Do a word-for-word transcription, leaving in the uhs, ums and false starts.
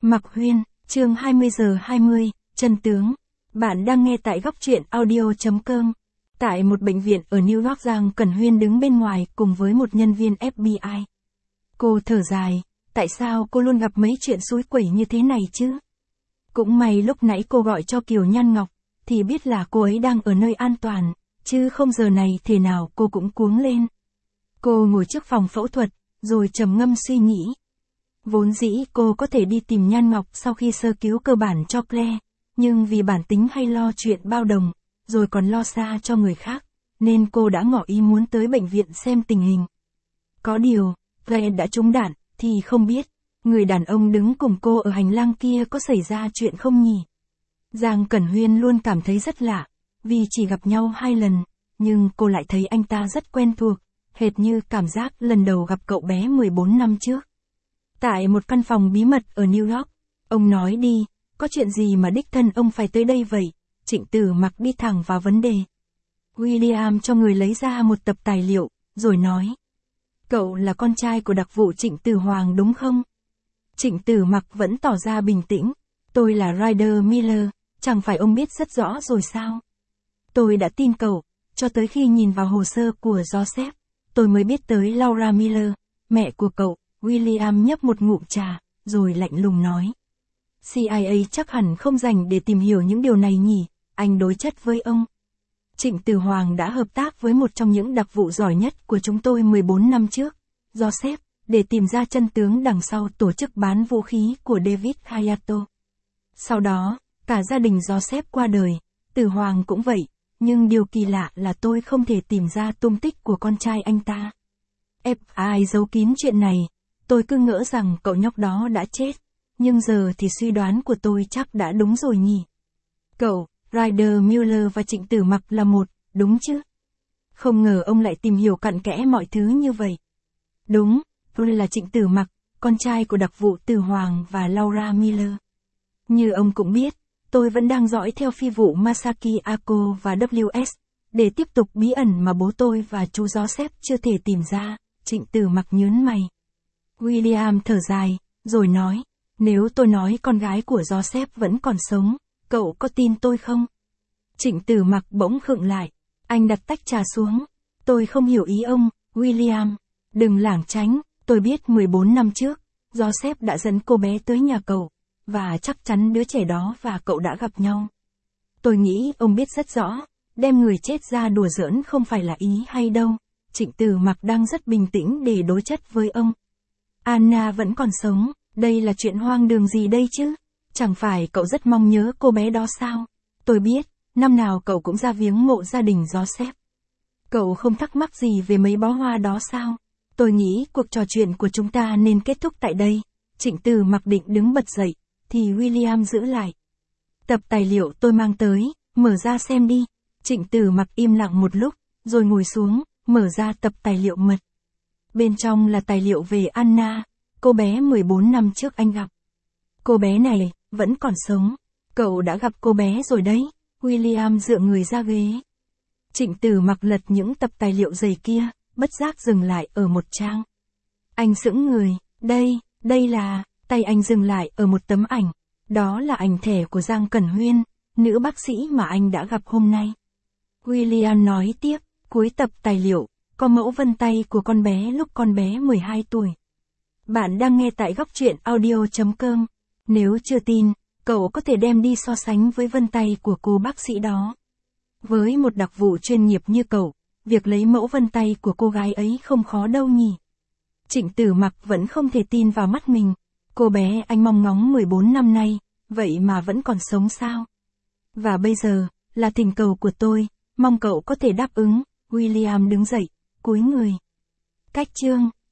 Mạc Huyên, chương hai mươi giờ hai mươi, chân tướng. Bạn đang nghe tại góc truyện audio chấm com. Tại một bệnh viện ở New York, Giang Cẩn Huyên đứng bên ngoài cùng với một nhân viên ép bê i. Cô thở dài, tại sao cô luôn gặp mấy chuyện xúi quẩy như thế này chứ? Cũng may lúc nãy cô gọi cho Kiều Nhan Ngọc, thì biết là cô ấy đang ở nơi an toàn, chứ không giờ này thế nào cô cũng cuống lên. Cô ngồi trước phòng phẫu thuật, rồi trầm ngâm suy nghĩ. Vốn dĩ cô có thể đi tìm Nhan Ngọc sau khi sơ cứu cơ bản cho Claire, nhưng vì bản tính hay lo chuyện bao đồng, rồi còn lo xa cho người khác, nên cô đã ngỏ ý muốn tới bệnh viện xem tình hình. Có điều, Claire đã trúng đạn, thì không biết, người đàn ông đứng cùng cô ở hành lang kia có xảy ra chuyện không nhỉ? Giang Cẩn Huyên luôn cảm thấy rất lạ, vì chỉ gặp nhau hai lần, nhưng cô lại thấy anh ta rất quen thuộc, hệt như cảm giác lần đầu gặp cậu bé mười bốn năm trước. Tại một căn phòng bí mật ở New York, ông nói đi, có chuyện gì mà đích thân ông phải tới đây vậy? Trịnh Tử Mặc đi thẳng vào vấn đề. William cho người lấy ra một tập tài liệu, rồi nói. Cậu là con trai của đặc vụ Trịnh Tử Hoàng đúng không? Trịnh Tử Mặc vẫn tỏ ra bình tĩnh. Tôi là Ryder Miller, chẳng phải ông biết rất rõ rồi sao? Tôi đã tin cậu, cho tới khi nhìn vào hồ sơ của Joseph, tôi mới biết tới Laura Miller, mẹ của cậu. William nhấp một ngụm trà, rồi lạnh lùng nói. xê i a chắc hẳn không dành để tìm hiểu những điều này nhỉ, anh đối chất với ông. Trịnh Tử Hoàng đã hợp tác với một trong những đặc vụ giỏi nhất của chúng tôi mười bốn năm trước, Joseph, để tìm ra chân tướng đằng sau tổ chức bán vũ khí của David Hayato. Sau đó, cả gia đình Joseph qua đời, Tử Hoàng cũng vậy, nhưng điều kỳ lạ là tôi không thể tìm ra tung tích của con trai anh ta. ép bê i giấu kín chuyện này. Tôi cứ ngỡ rằng cậu nhóc đó đã chết, nhưng giờ thì suy đoán của tôi chắc đã đúng rồi nhỉ. Cậu, Ryder Miller và Trịnh Tử Mặc là một, đúng chứ? Không ngờ ông lại tìm hiểu cặn kẽ mọi thứ như vậy. Đúng, tôi là Trịnh Tử Mặc, con trai của đặc vụ Tử Hoàng và Laura Miller. Như ông cũng biết, tôi vẫn đang dõi theo phi vụ Masaki Ako và vê kép ét, để tiếp tục bí ẩn mà bố tôi và chú Joseph chưa thể tìm ra. Trịnh Tử Mặc nhớn mày. William thở dài, rồi nói, nếu tôi nói con gái của Joseph vẫn còn sống, cậu có tin tôi không? Trịnh Tử Mặc bỗng khựng lại, anh đặt tách trà xuống. Tôi không hiểu ý ông, William, đừng lảng tránh, tôi biết mười bốn năm trước, Joseph đã dẫn cô bé tới nhà cậu, và chắc chắn đứa trẻ đó và cậu đã gặp nhau. Tôi nghĩ ông biết rất rõ, đem người chết ra đùa giỡn không phải là ý hay đâu. Trịnh Tử Mặc đang rất bình tĩnh để đối chất với ông. Anna vẫn còn sống, đây là chuyện hoang đường gì đây chứ? Chẳng phải cậu rất mong nhớ cô bé đó sao? Tôi biết, năm nào cậu cũng ra viếng mộ gia đình Joseph. Cậu không thắc mắc gì về mấy bó hoa đó sao? Tôi nghĩ cuộc trò chuyện của chúng ta nên kết thúc tại đây. Trịnh Tử Mặc định đứng bật dậy, thì William giữ lại. Tập tài liệu tôi mang tới, mở ra xem đi. Trịnh Tử Mặc im lặng một lúc, rồi ngồi xuống, mở ra tập tài liệu mật. Bên trong là tài liệu về Anna, cô bé mười bốn năm trước anh gặp. Cô bé này, vẫn còn sống. Cậu đã gặp cô bé rồi đấy. William dựa người ra ghế. Trịnh Tử Mặc lật những tập tài liệu dày kia, bất giác dừng lại ở một trang. Anh sững người, đây, đây là, tay anh dừng lại ở một tấm ảnh. Đó là ảnh thẻ của Giang Cẩn Huyên, nữ bác sĩ mà anh đã gặp hôm nay. William nói tiếp, cuối tập tài liệu, có mẫu vân tay của con bé lúc con bé mười hai tuổi. Bạn đang nghe tại góc truyện audio chấm com. Nếu chưa tin, cậu có thể đem đi so sánh với vân tay của cô bác sĩ đó. Với một đặc vụ chuyên nghiệp như cậu, việc lấy mẫu vân tay của cô gái ấy không khó đâu nhỉ. Trịnh Tử Mặc vẫn không thể tin vào mắt mình. Cô bé anh mong ngóng mười bốn năm nay, vậy mà vẫn còn sống sao? Và bây giờ, là thỉnh cầu của tôi, mong cậu có thể đáp ứng. William đứng dậy, cúi người. Cách chương